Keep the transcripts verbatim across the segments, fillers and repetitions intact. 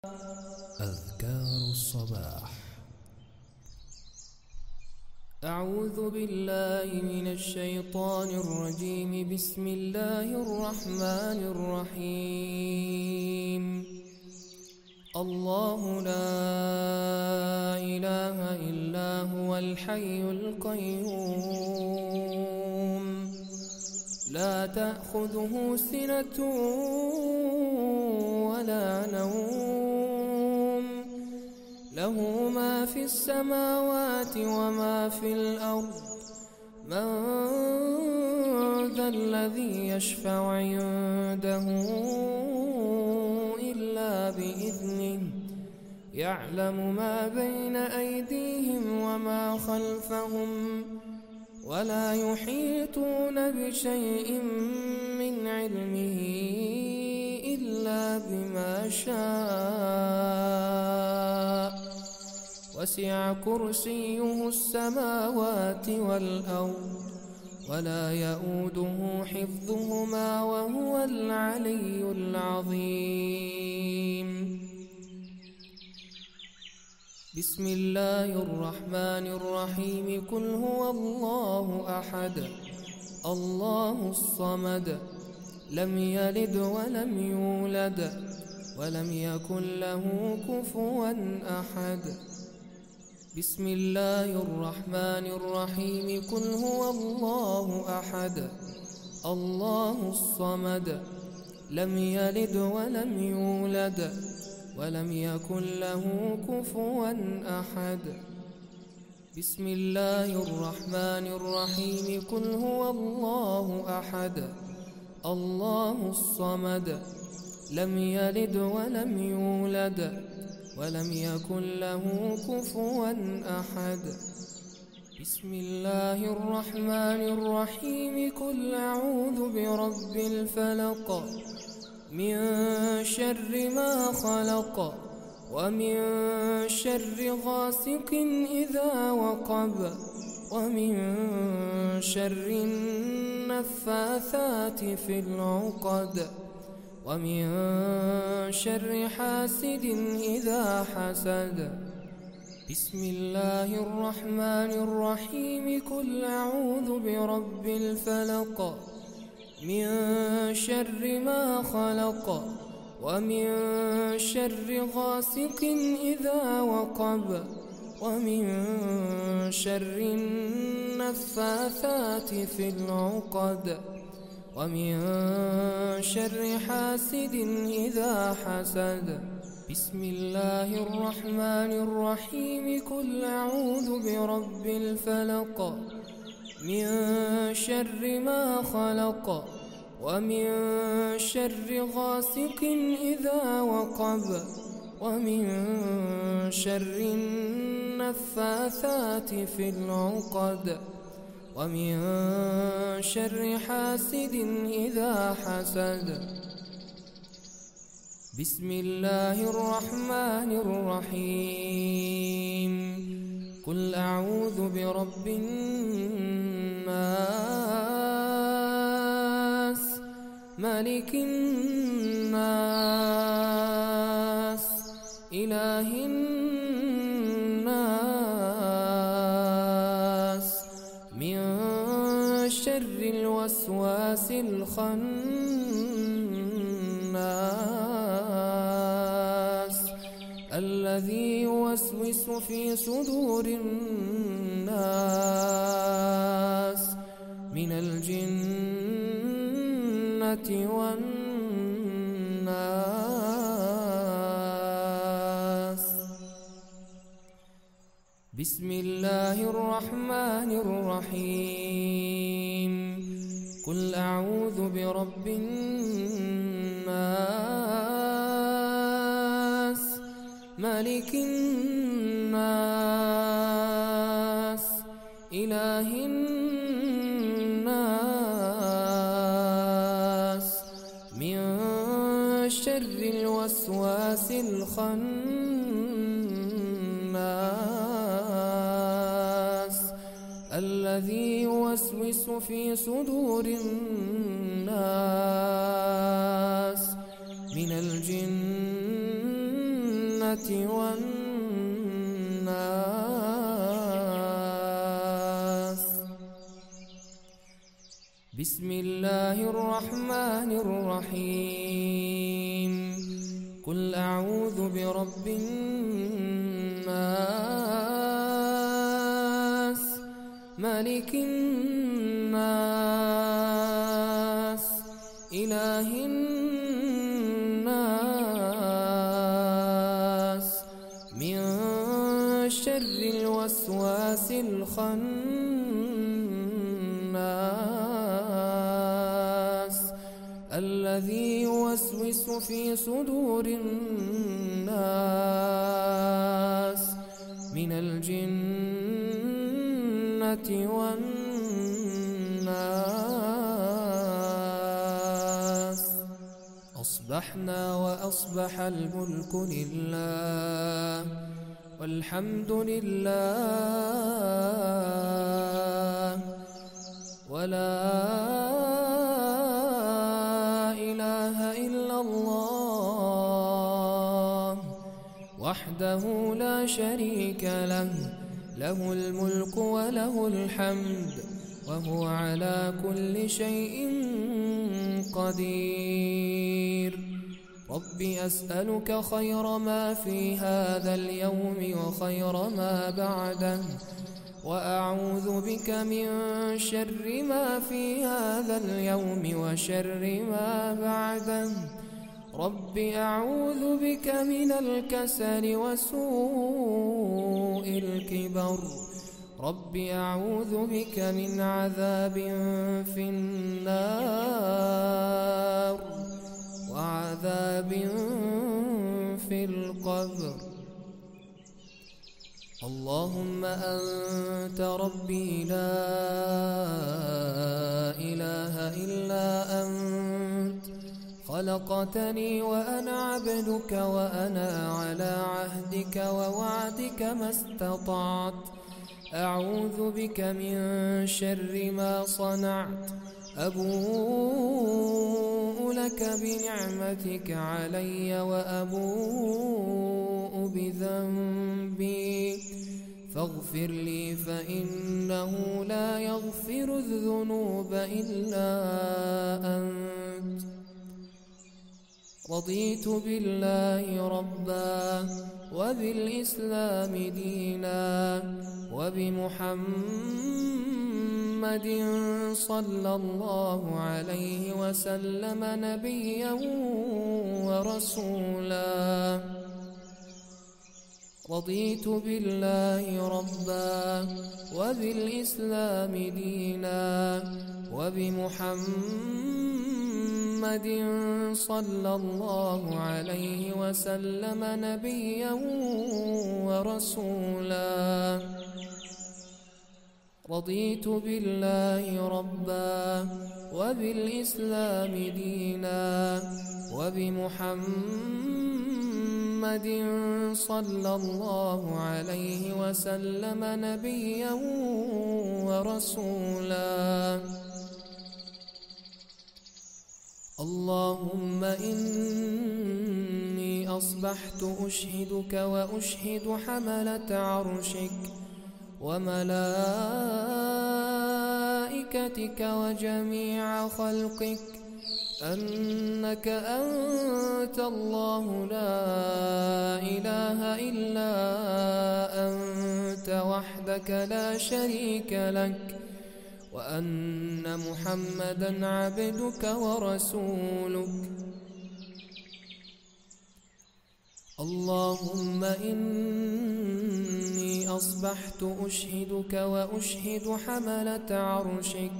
أذكار الصباح. أعوذ بالله من الشيطان الرجيم. بسم الله الرحمن الرحيم. الله لا إله إلا هو الحي القيوم لا تأخذه سنة ولا نوم له ما في السماوات وما في الأرض. من ذا الذي يشفع عنده إلا بإذنه يعلم ما بين أيديهم وما خلفهم ولا يحيطون بشيء من علمه إلا بما شاء. وسع كرسيه السماوات والأرض ولا يؤوده حفظهما وهو العلي العظيم. بسم الله الرحمن الرحيم. قل هو الله أحد الله الصمد لم يلد ولم يولد ولم يكن له كفوا أحد. بسم الله الرحمن الرحيم. قل هو الله أحد الله الصمد لم يلد ولم يولد ولم يكن له كفوا أحد. بسم الله الرحمن الرحيم. قل هو الله أحد الله الصمد لم يلد ولم يولد ولم يكن له كفوا أحد. بسم الله الرحمن الرحيم. قل أعوذ برب الفلق من شر ما خلق ومن شر غاسق إذا وقب ومن شر النفاثات في العقد ومن شر حاسد إذا حسد. بسم الله الرحمن الرحيم. قل أعوذ برب الفلق من شر ما خلق ومن شر غاسق إذا وقب ومن شر النفاثات في العقد ومن شر حاسد إذا حسد. بسم الله الرحمن الرحيم. قل أعوذ برب الفلق من شر ما خلق ومن شر غاسق إذا وقب ومن شر النفاثات في العقد ومن شر حاسد إذا حسد. بسم الله الرحمن الرحيم. قل أعوذ برب الناس ملك الناس إله الناس من شر الوسواس الخناس الذي يوسوس في صدور الناس من الجنة والناس. بسم الله الرحمن الرحيم. قل أعوذ برب الناس ملك الناس إله الناس من شر الوسواس الخناس الذي يوسوس في صدور الناس من الجنة والناس. بسم الله الرحمن الرحيم. قل أعوذ برب الناس ملك الناس إله الناس من شر الوسواس الخناس الذي يوسوس في صدور الناس من الجنة والناس. أصبحنا وأصبح الملك لله والحمد لله ولا إله إلا الله وحده لا شريك له، له الملك وله الحمد وهو على كل شيء قدير. رب أسألك خير ما في هذا اليوم وخير ما بعده، وأعوذ بك من شر ما في هذا اليوم وشر ما بعده. رب أعوذ بك من الكسل وسوء الكبر. رب أعوذ بك من عذاب في النار وعذاب في القبر. اللهم أنت ربي لا إله إلا أنت، خلقتني وأنا عبدك وأنا على عهدك ووعدك ما استطعت. أعوذ بك من شر ما صنعت. أبوء لك بنعمتك علي وأبوء بذنبي فاغفر لي فإنه لا يغفر الذنوب إلا أنت. رضيت بالله ربا وبالإسلام دينا وبمحمد صلى الله عليه وسلم نبيا ورسولا. رضيت بالله ربا وبالإسلام دينا وبمحمد صلى الله عليه وسلم نبيا ورسولا. رضيت بالله ربا وبالإسلام دينا وبمحمد صلى الله عليه وسلم نبيا ورسولا. اللهم إني أصبحت أشهدك وأشهد حملة عرشك وملائكتك وجميع خلقك أنك أنت الله لا إله إلا أنت وحدك لا شريك لك، وأن محمدا عبدك ورسولك. اللهم إني أصبحت أشهدك وأشهد حملة عرشك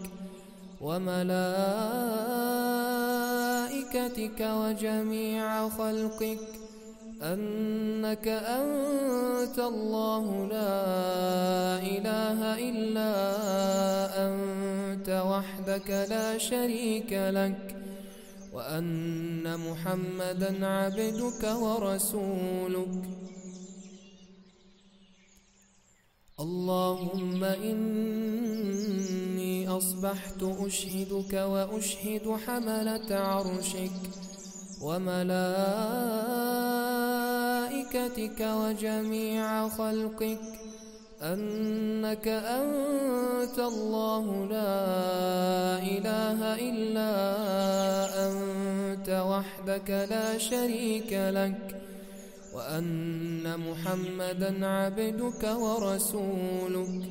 وملائكتك وجميع خلقك أنك أنت الله لا إله إلا أنت وحدك لا شريك لك، وأن محمدا عبدك ورسولك. اللهم إني أصبحت أشهدك وأشهد حملة عرشك وملائكتك وملائكتك وجميع خلقك أنك أنت الله لا إله إلا أنت وحدك لا شريك لك وأن محمدا عبدك ورسولك.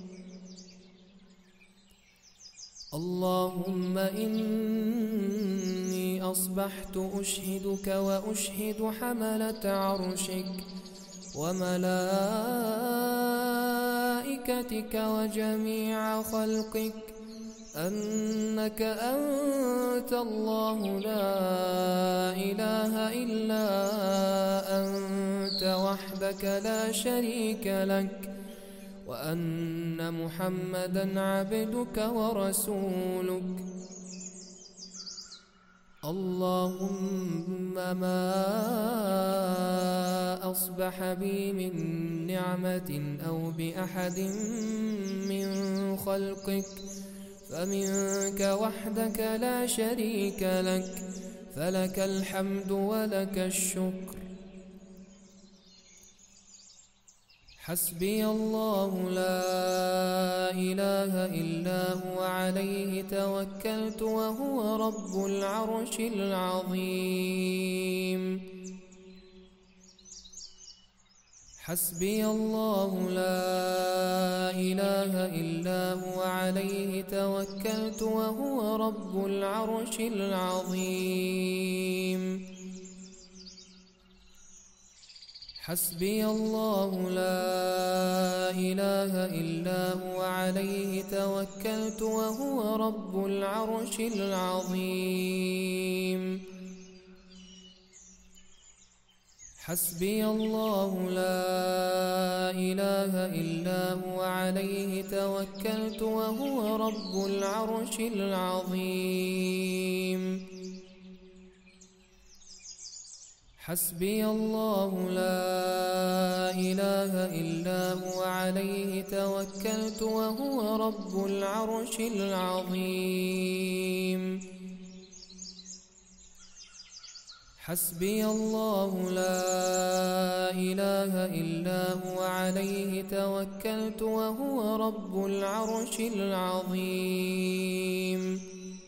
اللهم إني أصبحت أشهدك وأشهد حملة عرشك وملائكتك وجميع خلقك أنك أنت الله لا إله إلا أنت وحدك لا شريك لك وأن محمدا عبدك ورسولك. اللهم ما أصبح بي من نعمة أو بأحد من خلقك فمنك وحدك لا شريك لك فلك الحمد ولك الشكر. حسبي الله لا إله إلا هو عليه توكلت وهو رب العرش العظيم. حسبي الله لا إله إلا هو عليه توكلت وهو رب العرش العظيم. حسبي الله لا إله إلا هو عليه توكلت وهو رب العرش العظيم. حسبي الله لا إله إلا هو عليه توكلت وهو رب العرش العظيم. حسبي الله لا إله إلا هو عليه توكلت وهو رب العرش العظيم. حسبي الله لا إله إلا هو عليه توكلت وهو رب العرش العظيم.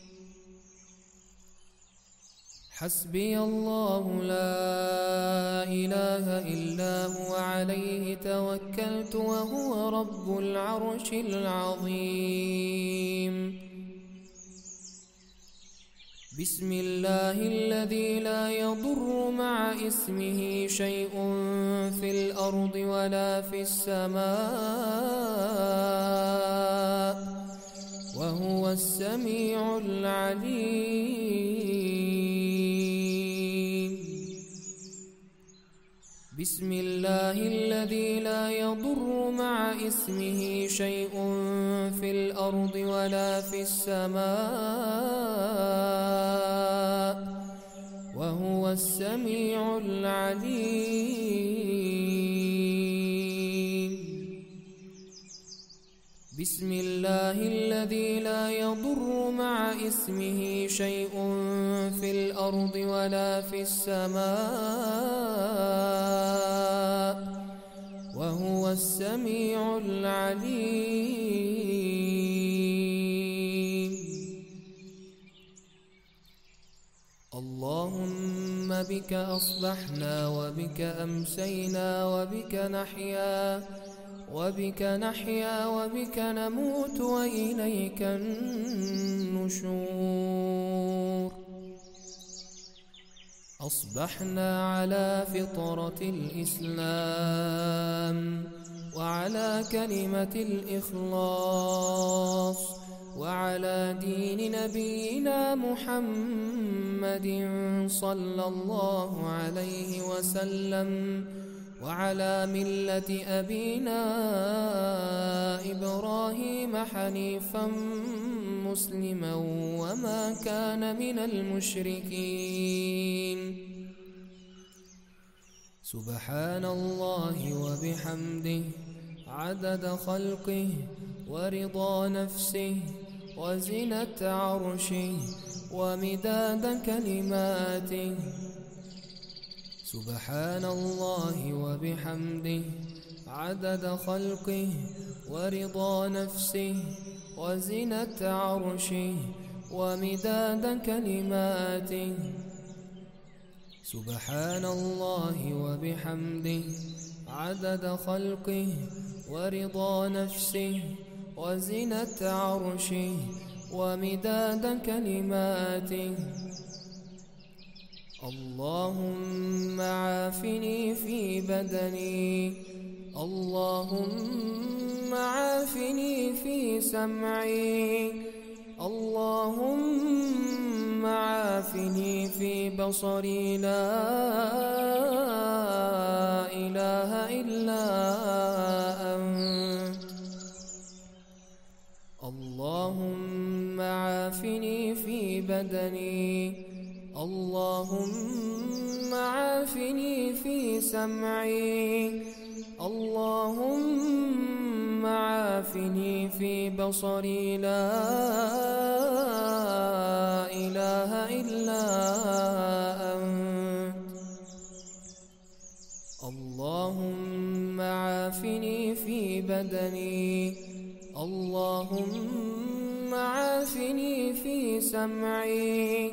حسبي الله لا إله إلا هو عليه توكلت وهو رب العرش العظيم. بسم الله الذي لا يضر مع اسمه شيء في الأرض ولا في السماء وهو السميع العليم. بسم الله الذي لا يضر مع اسمه شيء في الأرض ولا في السماء وهو السميع العليم. بسم الله الذي لا يضر مع اسمه شيء في الأرض ولا في السماء وهو السميع العليم. اللهم بك أصبحنا وبك أمسينا وبك نحيا وبك نحيا وبك نموت وإليك النشور. أصبحنا على فطرة الإسلام وعلى كلمة الإخلاص وعلى دين نبينا محمد صلى الله عليه وسلم وعلى ملة أبينا إبراهيم حنيفا مسلما وما كان من المشركين. سبحان الله وبحمده عدد خلقه ورضا نفسه وزنة عرشه ومداد كلماته. سبحان الله وبحمده عدد خلقه ورضا نفسه وزنة عرشه ومداد كلماته. سبحان الله وبحمده عدد خلقه ورضا نفسه وزنة عرشه ومداد كلماته. اللهم عافني في بدني، اللهم عافني في سمعي، اللهم عافني في بصري، لا إله إلا أنت. اللهم عافني في بدني، اللهم عافني في سمعي، اللهم عافني في بصري، لا إله إلا أنت. اللهم عافني في بدني، اللهم عافني في سمعي،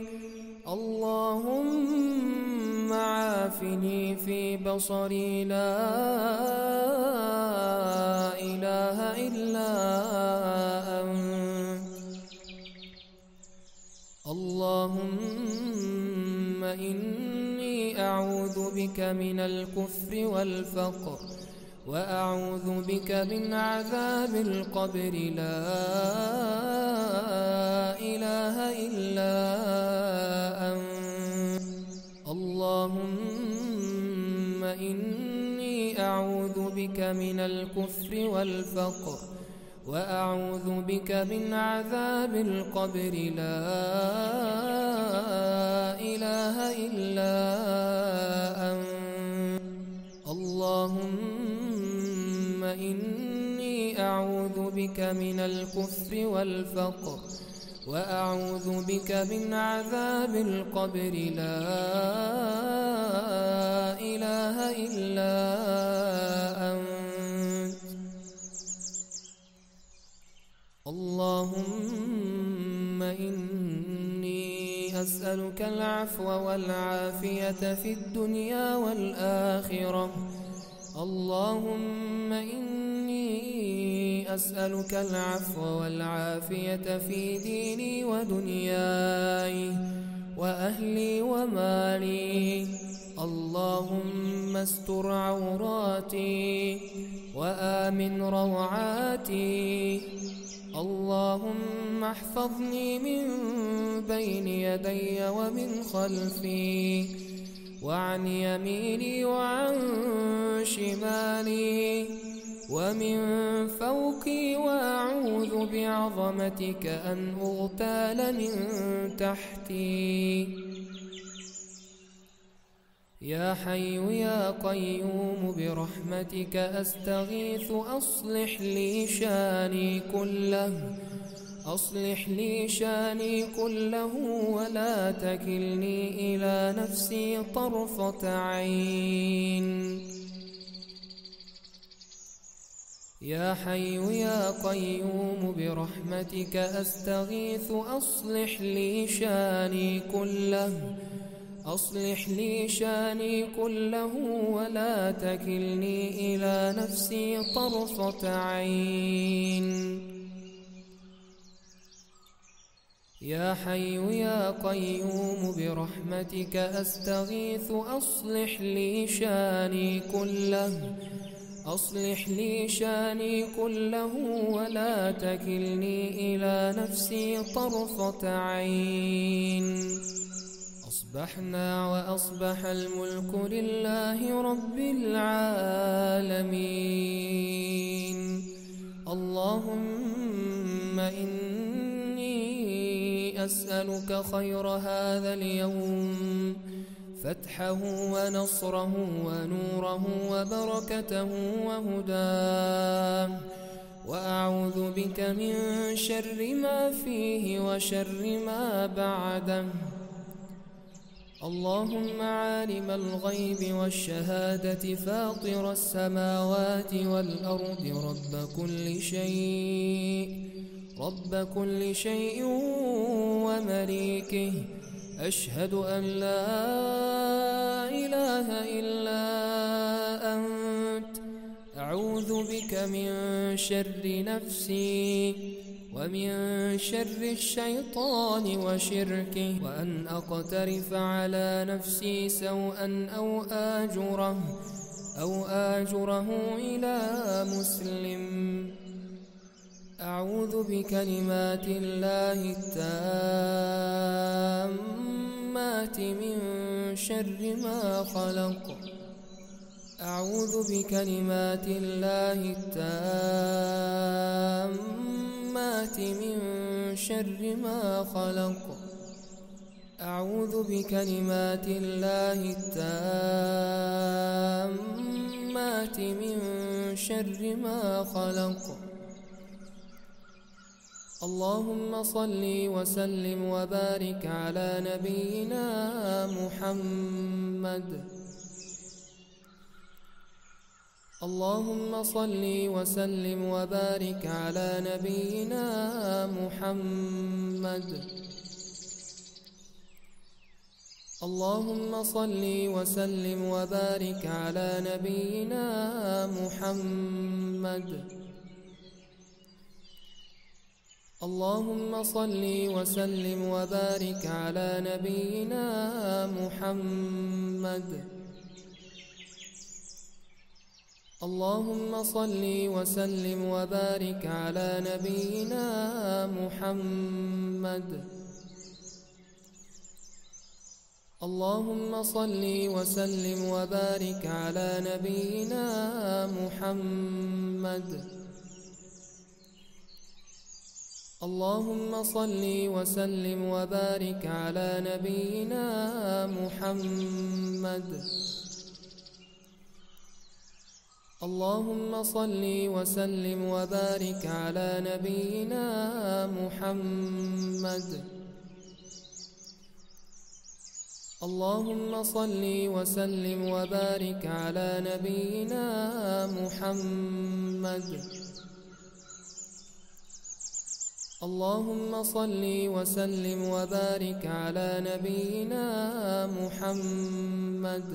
اللهم عافني في بصري، لا إله إلا أنت. اللهم إني أعوذ بك من الكفر والفقر، وأعوذ بك من عذاب القبر، لا إله إلا أنت. اللهم إني أعوذ بك من الكفر والفقر، وأعوذ بك من عذاب القبر، لا إله إلا أنت. اللهم إني أعوذ بك من الكفر والفقر، وأعوذ بك من عذاب القبر، لا إله إلا أنت. اللهم إني أسألك العفو والعافية في الدنيا والآخرة. اللهم إني أسألك العفو والعافية في ديني ودنياي وأهلي ومالي. اللهم استر عوراتي وآمن روعاتي. اللهم احفظني من بين يدي ومن خلفي وعن يميني وعن شمالي ومن فوقي، وأعوذ بعظمتك أن أغتال من تحتي. يا حي يا قيوم برحمتك أستغيث، أصلح لي شاني كله، أصلح لي شاني كله ولا تكلني إلى نفسي طرفة عين. يا حي يا قيوم برحمتك أستغيث، أصلح لي شاني كله، أصلح لي شاني كله ولا تكلني إلى نفسي طرفة عين. يا حي يا قيوم برحمتك أستغيث، أصلح لي شاني كله، أصلح لي شاني كله ولا تكلني إلى نفسي طرفة عين. أصبحنا وأصبح الملك لله رب العالمين. اللهم إني أسألك خير هذا اليوم، فتحه ونصره ونوره وبركته وهداه، وأعوذ بك من شر ما فيه وشر ما بعده. اللهم عالم الغيب والشهادة فاطر السماوات والأرض رب كل شيء رب كل شيء ومليكه أشهد أن لا إله إلا أنت أعوذ بك من شر نفسي ومن شر الشيطان وشركه وأن أقترف على نفسي سوءا أو آجره أو آجره إلى مسلم أعوذ بكلمات الله التامات من شر ما خلق أعوذ بكلمات الله التامات من شر ما خلق أعوذ بكلمات الله التامات من شر ما خلق اللهم صل وسلم وبارك على نبينا محمد اللهم صل وسلم وبارك على نبينا محمد اللهم صل وسلم وبارك على نبينا محمد اللهم صل وسلم وبارك على نبينا محمد اللهم صل وسلم وبارك على نبينا محمد اللهم صل وسلم وبارك على نبينا محمد اللهم صل وسلم وبارك على نبينا محمد اللهم صل وسلم وبارك على نبينا محمد اللهم صل وسلم وبارك على نبينا محمد اللهم صل وسلم وبارك على نبينا محمد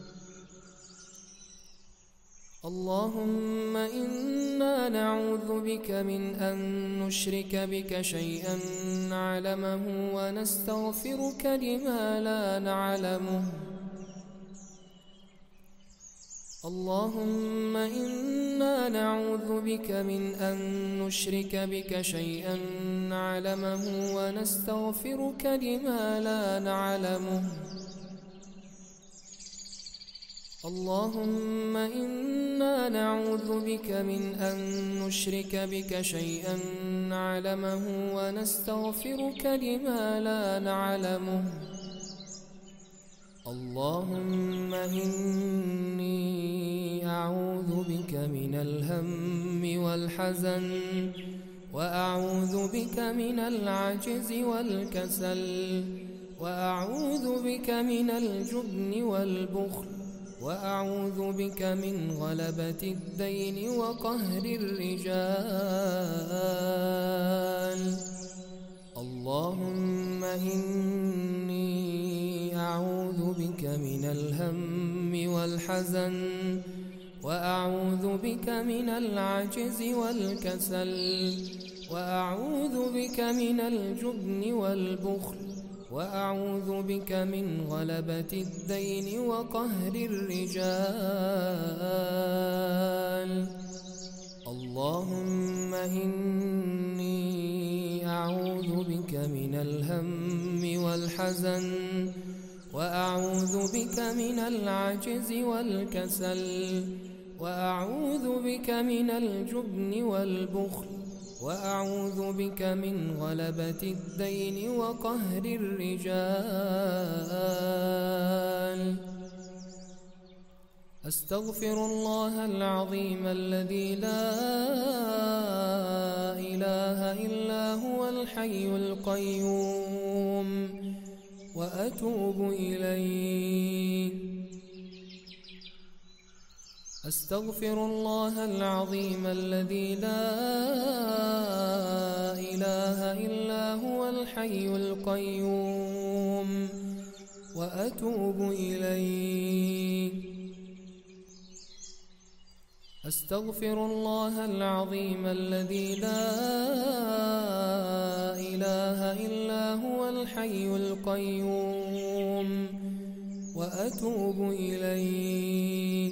اللهم إنا نعوذ بك من أن نشرك بك شيئا نعلمه ونستغفرك لما لا نعلمه اللهم إنا نعوذ بك من أن نشرك بك شيئا نعلمه ونستغفرك لما لا نعلمه اللهم إنا نعوذ بك من أن نشرك بك شيئا نعلمه ونستغفرك لما لا نعلمه اللهم إني أعوذ بك من الهم والحزن وأعوذ بك من العجز والكسل وأعوذ بك من الجبن والبخل وأعوذ بك من غلبة الدين وقهر الرجال اللهم إني أعوذ بك من الهم والحزن وأعوذ بك من العجز والكسل وأعوذ بك من الجبن والبخل وأعوذ بك من غلبة الدين وقهر الرجال اللهم إني أعوذ بك من الهم والحزن وأعوذ بك من العجز والكسل وأعوذ بك من الجبن والبخل وأعوذ بك من غلبة الدين وقهر الرجال أستغفر الله العظيم الذي لا إله إلا هو الحي القيوم وأتوب إليه. أستغفر الله العظيم الذي لا إله إلا هو الحي القيوم وأتوب إليه. أستغفر الله العظيم الذي لا إله إلا هو الحي القيوم وأتوب إليه.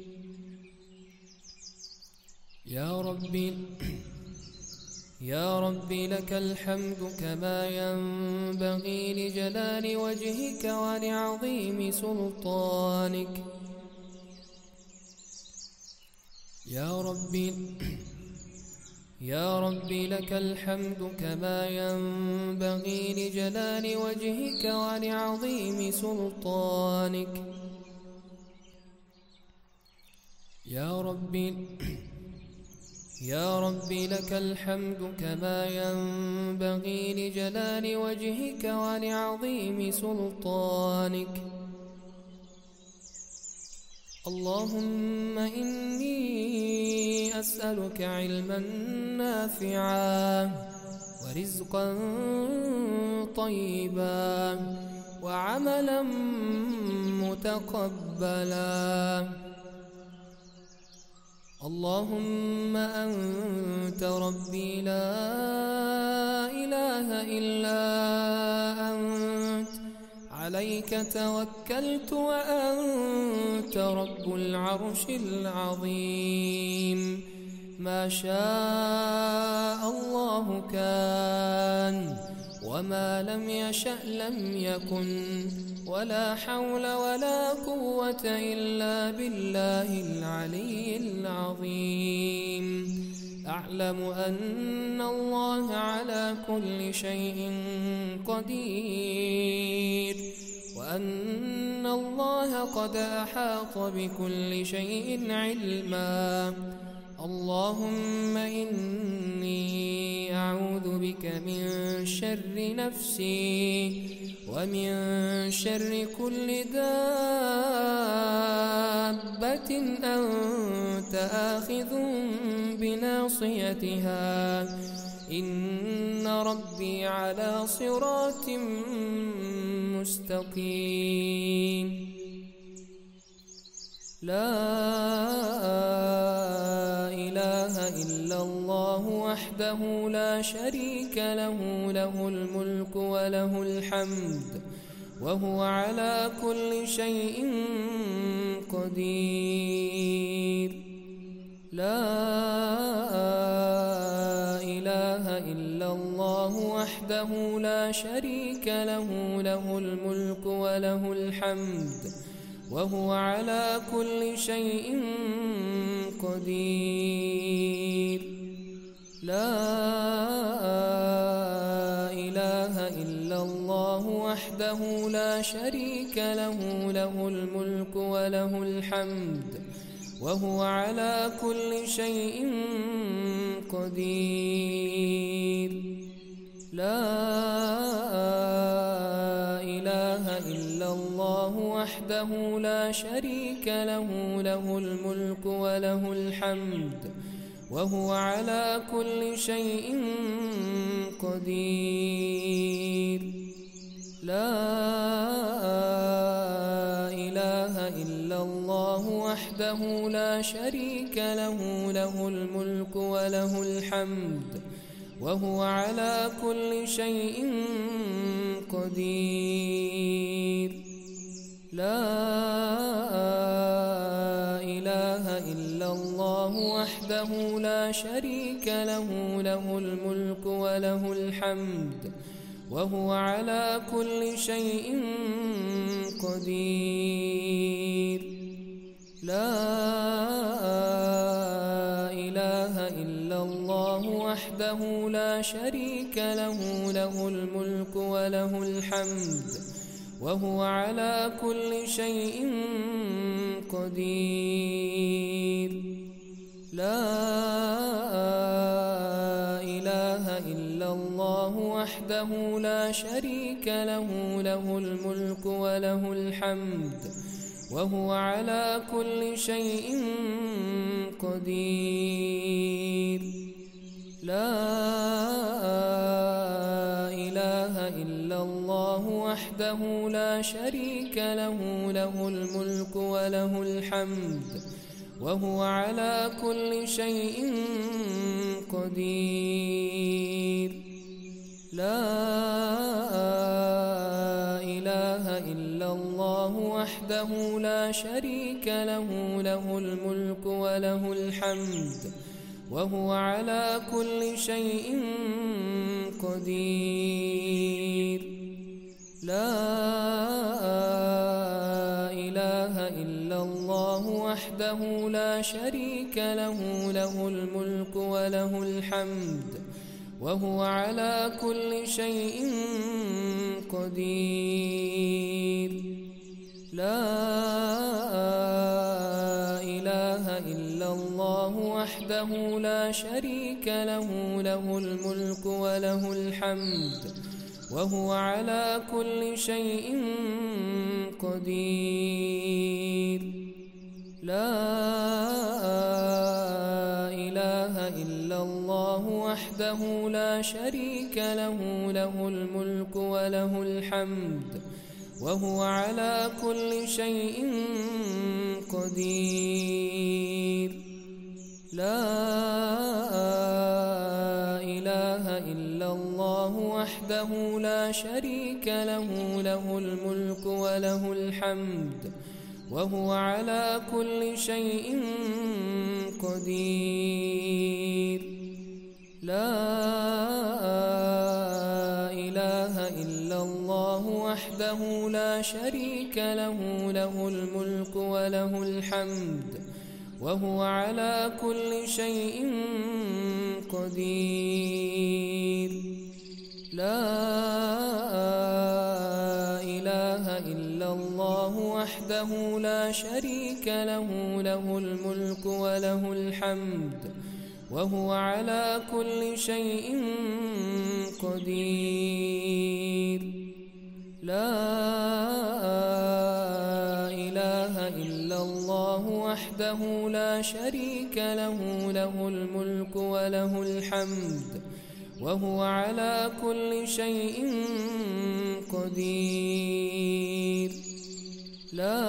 يا ربي يا ربي لك الحمد كما ينبغي لجلال وجهك ولعظيم سلطانك. يا ربي يا ربي لك الحمد كما ينبغي لجلال وجهك ولعظيم سلطانك. يا ربي يا ربي لك الحمد كما ينبغي لجلال وجهك ولعظيم سلطانك. اللهم إني أسألك علما نافعا ورزقا طيبا وعملا متقبلا. اللهم أنت ربي لا إله إلا أنت عليك توكلت وأنت رب العرش العظيم. ما شاء الله كان وما لم يشأ لم يكن ولا حول ولا قوة إلا بالله العلي العظيم. أعلم أن الله على كل شيء قدير وأن الله قد أحاط بكل شيء علما. اللهم إني أعوذ بك من شر نفسي ومن شر كل دابة أنت آخذ بناصيتها. إن ربي على صراط مستقيم. لا إله إلا الله وحده لا شريك له له الملك وله الحمد وهو على كل شيء قدير. لا إله إلا الله وحده لا شريك له له الملك وله الحمد وهو على كل شيء قدير. لا إله إلا الله وحده لا شريك له له الملك وله الحمد وهو على كل شيء قدير. لا إله إلا الله وحده لا شريك له له الملك وله الحمد وهو على كل شيء قدير. لا إله إلا الله وحده لا شريك له له الملك وله الحمد وهو على كل شيء قدير. لا إله إلا الله وحده لا شريك له له الملك وله الحمد وهو على كل شيء قدير. لا إله إلا الله وحده لا شريك له له الملك وله الحمد وهو على كل شيء قدير. لا إله إلا الله وحده وحده لا شريك له له الملك وله الحمد وهو على كل شيء قدير. لا إله إلا الله وحده لا شريك له له الملك وله الحمد وهو على كل شيء قدير. لا إله إلا الله وحده لا شريك له له الملك وله الحمد وهو على كل شيء قدير. لا إله إلا الله وحده لا شريك له له الملك وله الحمد وهو على كل شيء قدير. لا إله إلا الله وحده لا شريك له له الملك وله الحمد وهو على كل شيء قدير. لا إله إلا الله وحده لا شريك له له الملك وله الحمد وهو على كل شيء قدير. لا إله إلا الله وحده لا شريك له له الملك وله الحمد وهو على كل شيء قدير. لا إله إلا الله وحده لا شريك له له الملك وله الحمد وهو على كل شيء قدير. لا إله إلا الله وحده لا شريك له له الملك وله الحمد وهو على كل شيء قدير. لا إله إلا الله وحده لا شريك له له الملك وله الحمد وهو على كل شيء قدير. لا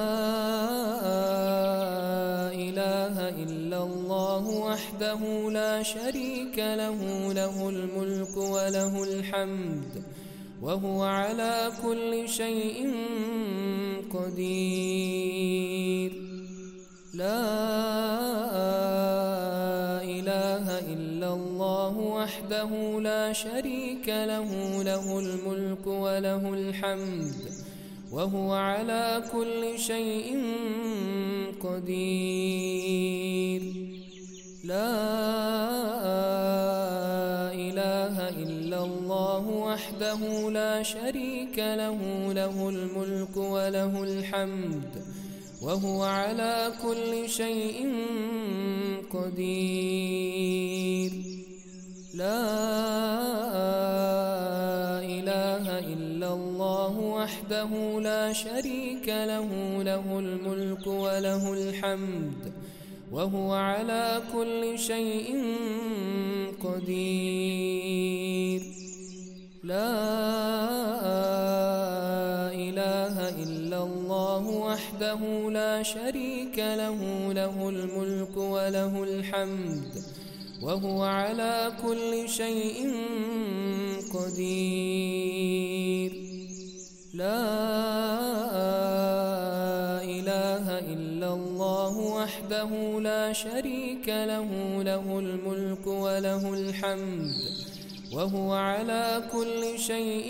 إله إلا الله وحده لا شريك له له الملك وله الحمد وهو على كل شيء قدير. لا إله إلا الله وحده لا شريك له له الملك وله الحمد وهو على كل شيء قدير. لا إله إلا الله وحده لا شريك له له الملك وله الحمد وهو على كل شيء قدير. لا إله إلا الله وحده لا شريك له له الملك وله الحمد وهو على كل شيء قدير. لا إله إلا الله وحده لا شريك له له الملك وله الحمد وهو على كل شيء قدير. لا إله إلا الله وحده لا شريك له له الملك وله الحمد وهو على كل شيء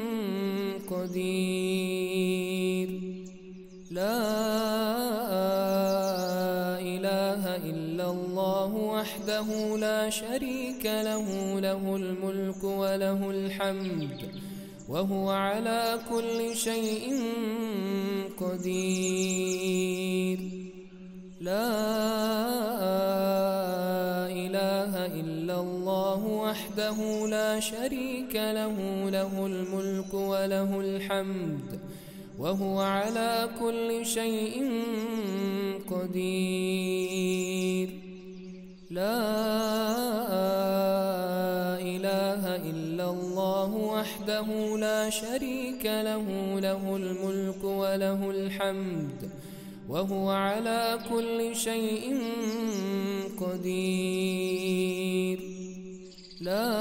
قدير. لا إله إلا الله وحده لا شريك له له الملك وله الحمد وهو على كل شيء قدير. لا إله إلا الله وحده لا شريك له له الملك وله الحمد وهو على كل شيء قدير. لا إله إلا الله وحده لا شريك له له الملك وله الحمد وهو على كل شيء قدير. لا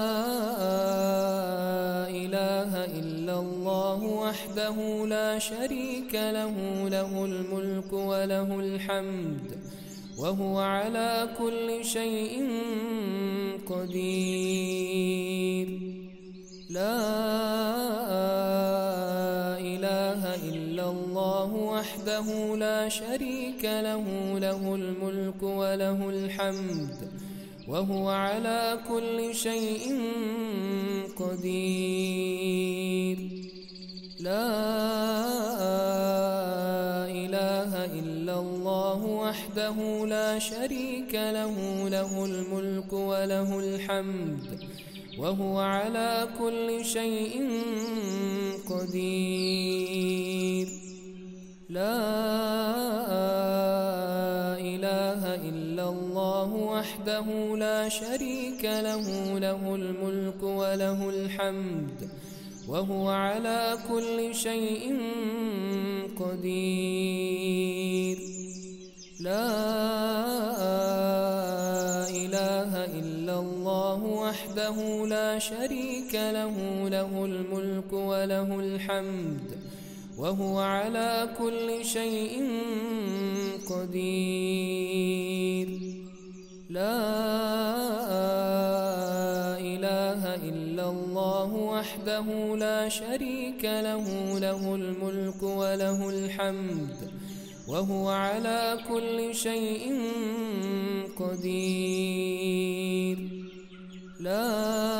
إله إلا الله وحده لا شريك له له الملك وله الحمد وهو على كل شيء قدير. لا إله إلا الله وحده لا شريك له له الملك وله الحمد وهو على كل شيء قدير. لا إله إلا الله وحده لا شريك له له الملك وله الحمد وهو على كل شيء قدير. لا إله إلا الله وحده لا شريك له له الملك وله الحمد وهو على كل شيء قدير. لا إله إلا الله وحده لا شريك له له الملك وله الحمد وهو على كل شيء قدير. لا إله إلا الله وحده لا شريك له له الملك وله الحمد وهو على كل شيء قدير. لا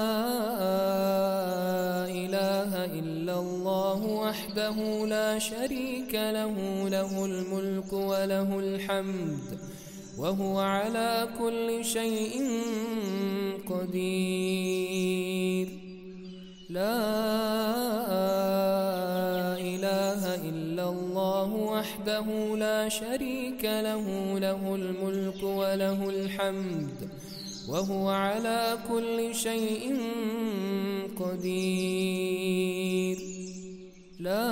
إله إلا الله وحده لا شريك له له الملك وله الحمد وهو على كل شيء قدير. لا إله إلا الله وحده لا شريك له له الملك وله الحمد وهو على كل شيء قدير. لا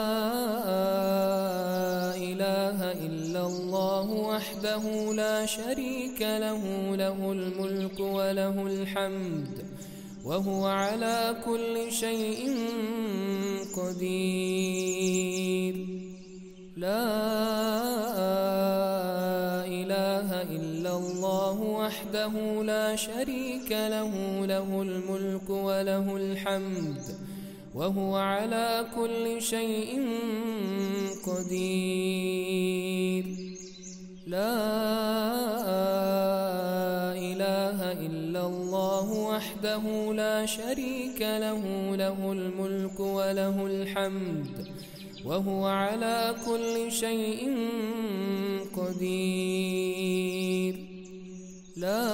إله إلا الله وحده لا شريك له له الملك وله الحمد وهو على كل شيء قدير. لا إله إلا الله وحده لا شريك له له الملك وله الحمد وهو على كل شيء قدير. لا إله إلا الله وحده لا شريك له له الملك وله الحمد وهو على كل شيء قدير. لا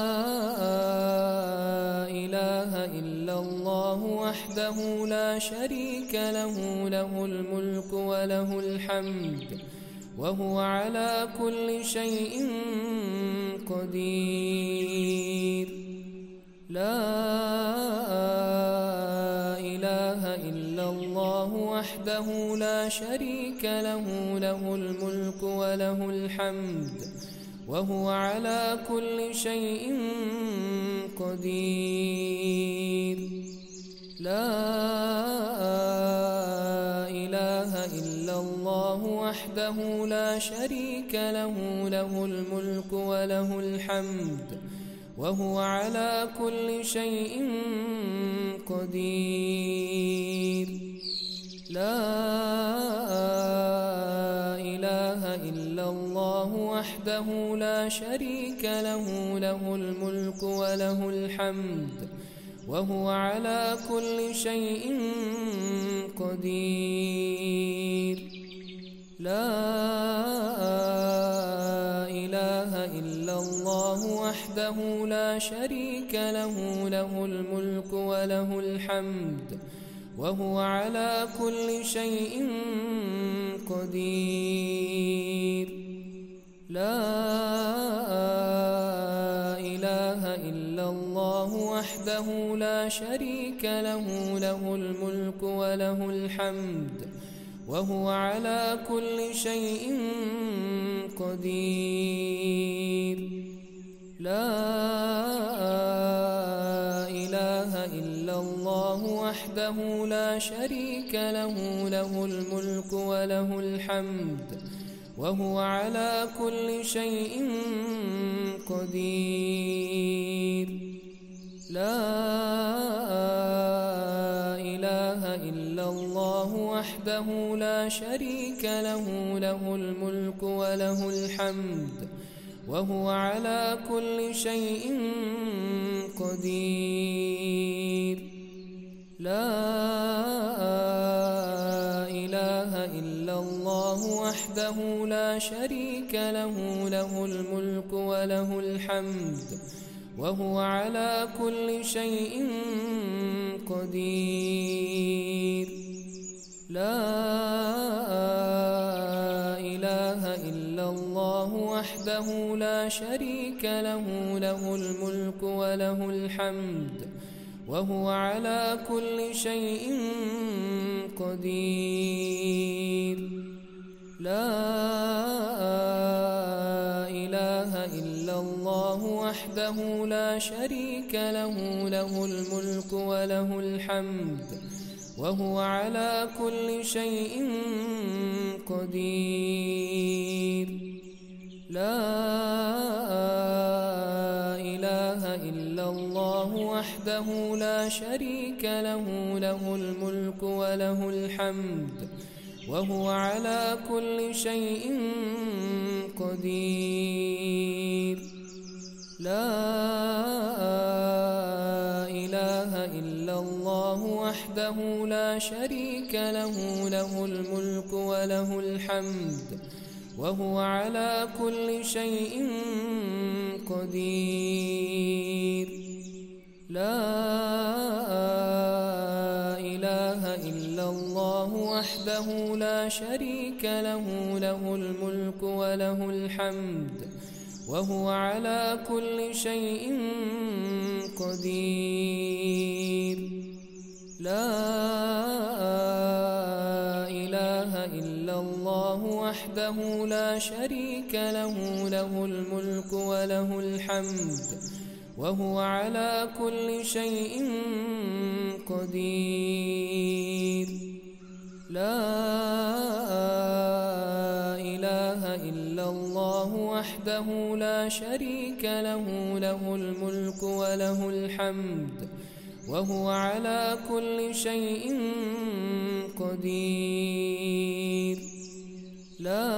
إله إلا الله وحده لا شريك له له الملك وله الحمد وهو على كل شيء قدير. لا إله إلا الله وحده لا شريك له له الملك وله الحمد وهو على كل شيء قدير. لا إله إلا الله وحده لا شريك له له الملك وله الحمد وهو على كل شيء قدير. لا إله إلا الله وحده لا شريك له له الملك وله الحمد وهو على كل شيء قدير. لا إله إلا الله وحده لا شريك له له الملك وله الحمد وهو على كل شيء قدير. لا إله إلا الله وحده لا شريك له له الملك وله الحمد وهو على كل شيء قدير. لا إله إلا الله وحده لا شريك له له الملك وله الحمد وهو على كل شيء قدير. لا إله إلا الله وحده لا شريك له له الملك وله الحمد وهو على كل شيء قدير. لا إله إلا الله وحده لا شريك له له الملك وله الحمد وهو على كل شيء قدير. لا إله إلا الله وحده لا شريك له له الملك وله الحمد وهو على كل شيء قدير. لا إله إلا الله وحده لا شريك له له الملك وله الحمد وهو على كل شيء قدير. لا إله إلا الله وحده لا شريك له له الملك وله الحمد وهو على كل شيء قدير. لا إله إلا الله وحده لا شريك له له الملك وله الحمد وهو على كل شيء قدير. لا إله إلا الله وحده لا شريك له له الملك وله الحمد وهو على كل شيء قدير. لا إله إلا الله وحده لا شريك له له الملك وله الحمد وهو على كل شيء قدير. لا إله إلا الله وحده لا شريك له له الملك وله الحمد وهو على كل شيء قدير. لا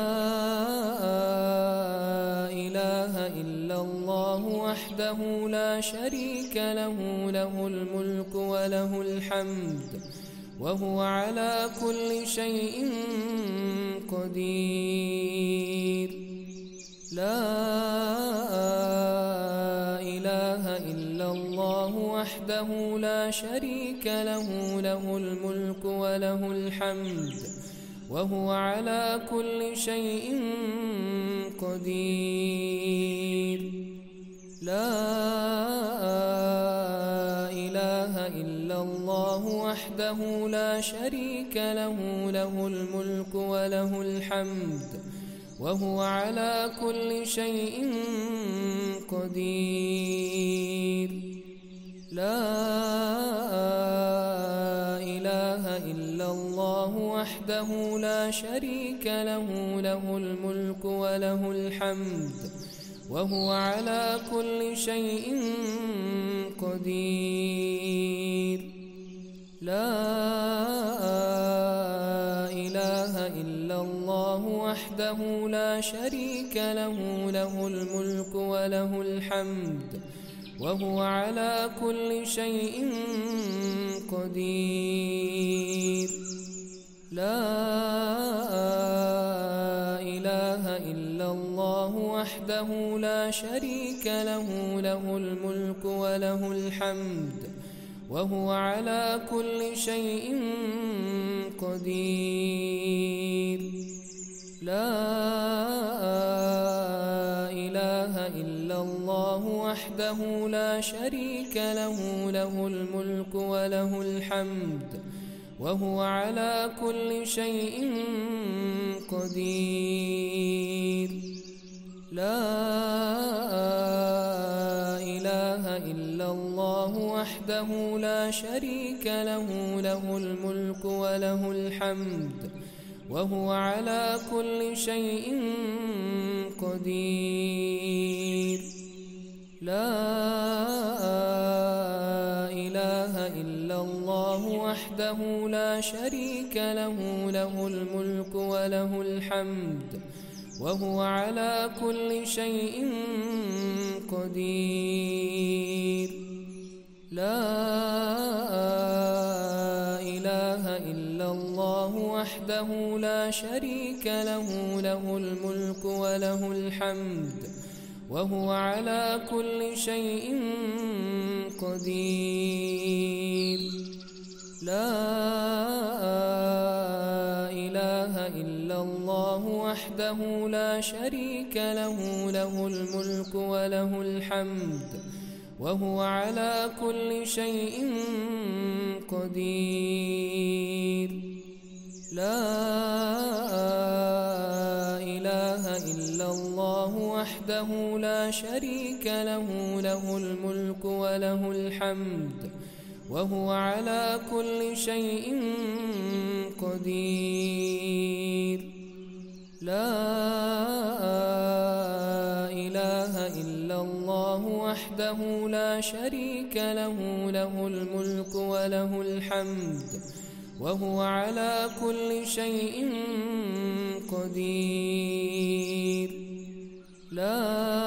إله إلا الله وحده لا شريك له له الملك وله الحمد وهو على كل شيء قدير. لا إله إلا الله وحده لا شريك له له الملك وله الحمد وهو على كل شيء قدير. لا إله إلا الله وحده لا شريك له له الملك وله الحمد وهو على كل شيء قدير. لا إله إلا الله وحده لا شريك له له الملك وله الحمد وهو على كل شيء قدير. لا إله إلا الله وحده لا شريك له له الملك وله الحمد وهو على كل شيء قدير. لا إله إلا إلا الله وحده لا شريك له له الملك وله الحمد وهو على كل شيء قدير. لا إله إلا الله وحده لا شريك له له الملك وله الحمد وهو على كل شيء قدير. لا إله إلا الله وحده لا شريك له له الملك وله الحمد وهو على كل شيء قدير. لا إله إلا الله وحده لا شريك له له الملك وله الحمد وهو على كل شيء قدير. لا إله إلا الله وحده لا شريك له له الملك وله الحمد وهو على كل شيء قدير. لا إله إلا الله وحده لا شريك له له الملك وله الحمد وهو على كل شيء قدير. لا إله إلا الله وحده لا شريك له له الملك وله الحمد وهو على كل شيء قدير. لا إله إلا الله وحده لا شريك له له الملك وله الحمد وهو على كل شيء قدير. لا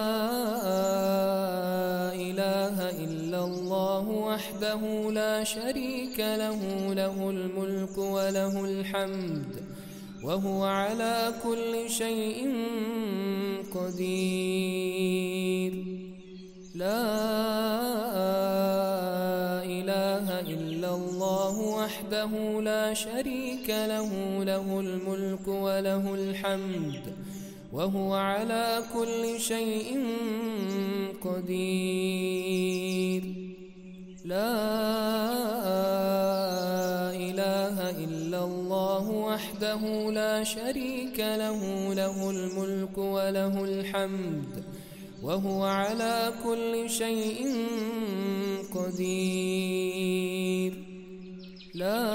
إله إلا الله وحده لا شريك له له الملك وله الحمد وهو على كل شيء قدير. لا إله إلا الله وحده لا شريك له له الملك وله الحمد وهو على كل شيء قدير. لا إله إلا الله وحده لا شريك له له الملك وله الحمد وهو على كل شيء قدير. لا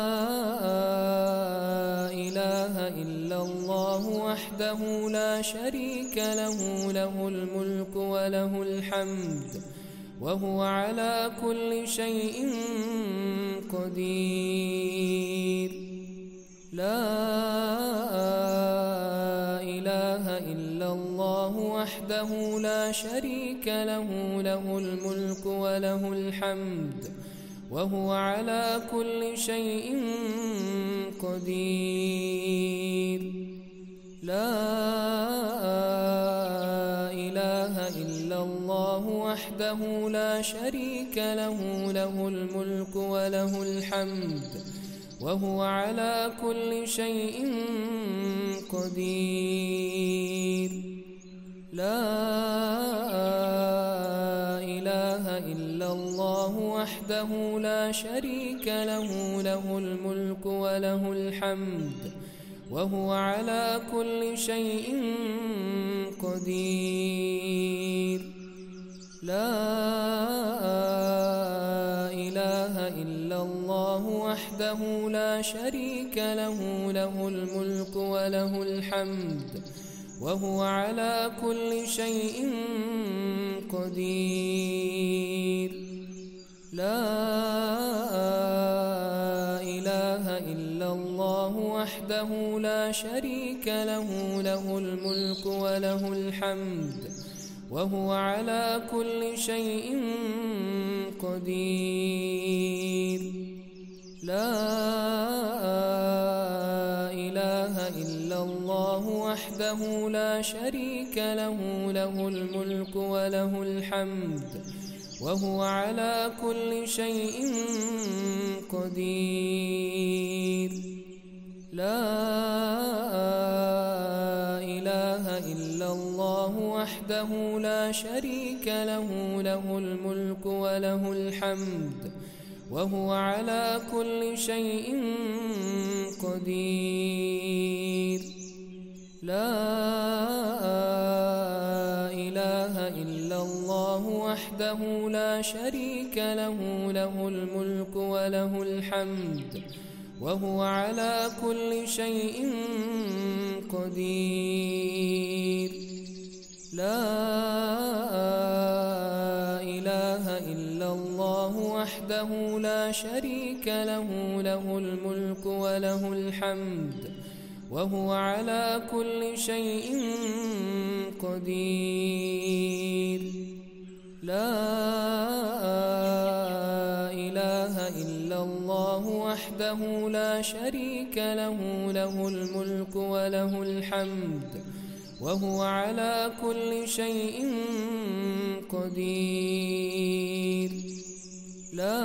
إله إلا الله وحده لا شريك له له الملك وله الحمد وهو على كل شيء قدير. لا إله إلا الله وحده لا شريك له له الملك وله الحمد وهو على كل شيء قدير. لا إله إلا الله وحده لا شريك له له الملك وله الحمد وهو على كل شيء قدير. لا إله إلا الله وحده لا شريك له له الملك وله الحمد وهو على كل شيء قدير. لا إله إلا الله وحده لا شريك له له الملك وله الحمد وهو على كل شيء قدير. لا إله إلا الله وحده لا شريك له له الملك وله الحمد وهو على كل شيء قدير. لا إله إلا الله وحده لا شريك له له الملك وله الحمد وهو على كل شيء قدير. لا إله إلا الله وحده لا شريك له له الملك وله الحمد وهو على كل شيء قدير. لا إله إلا الله وحده لا شريك له له الملك وله الحمد وهو على كل شيء قدير. لا إله إلا الله وحده لا شريك له له الملك وله الحمد وهو على كل شيء قدير. لا إله إلا الله وحده لا شريك له له الملك وله الحمد وهو على كل شيء قدير. لا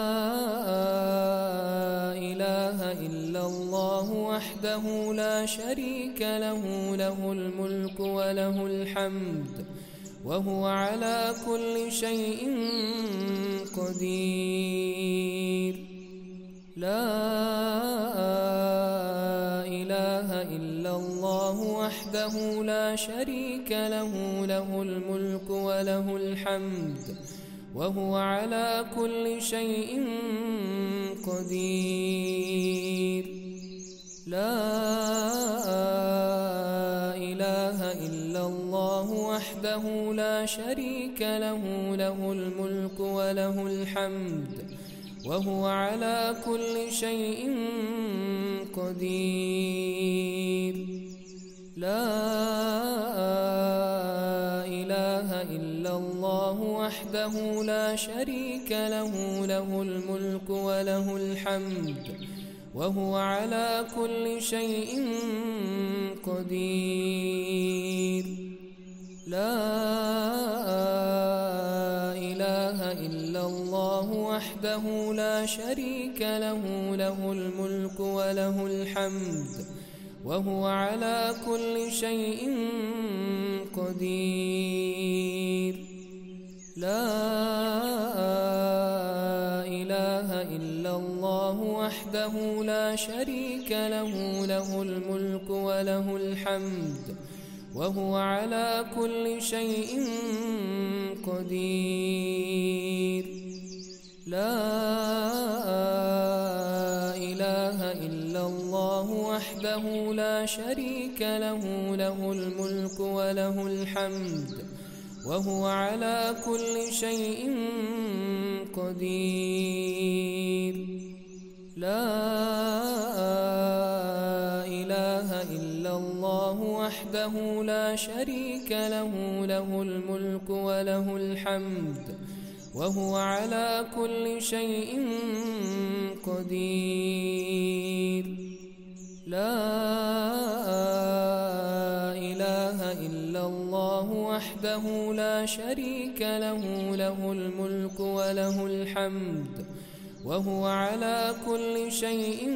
إله إلا الله وحده لا شريك له له الملك وله الحمد وهو على كل شيء قدير. لا إله إلا الله وحده لا شريك له له الملك وله الحمد وهو على كل شيء قدير. لا إله إلا الله وحده لا شريك له له الملك وله الحمد وهو على كل شيء قدير. لا إله إلا الله وحده لا شريك له له الملك وله الحمد وهو على كل شيء قدير. لا إله إلا الله وحده لا شريك له له الملك وله الحمد وهو على كل شيء قدير. لا إله إلا الله وحده لا شريك له له الملك وله الحمد وهو على كل شيء قدير. لا إله إلا الله وحده لا شريك له له الملك وله الحمد وهو على كل شيء قدير. لا إله إلا الله وحده لا شريك له له الملك وله الحمد وهو على كل شيء قدير. لا إله إلا الله وحده لا شريك له له الملك وله الحمد وهو على كل شيء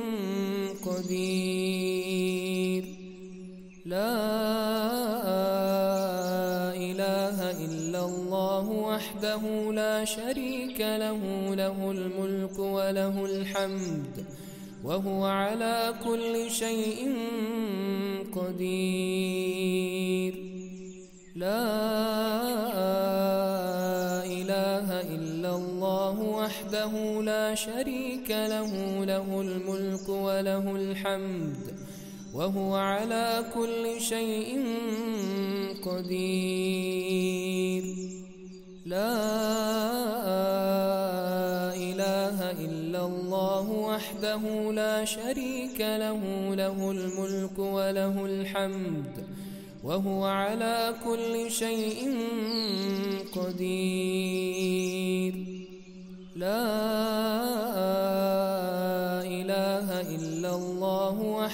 قدير. لا إله إلا الله وحده لا شريك له له الملك وله الحمد وهو على كل شيء قدير. لا إله إلا الله وحده لا شريك له له الملك وله الحمد وهو على كل شيء قدير. لا إله إلا الله وحده لا شريك له له الملك وله الحمد وهو على كل شيء قدير. لا إله إلا الله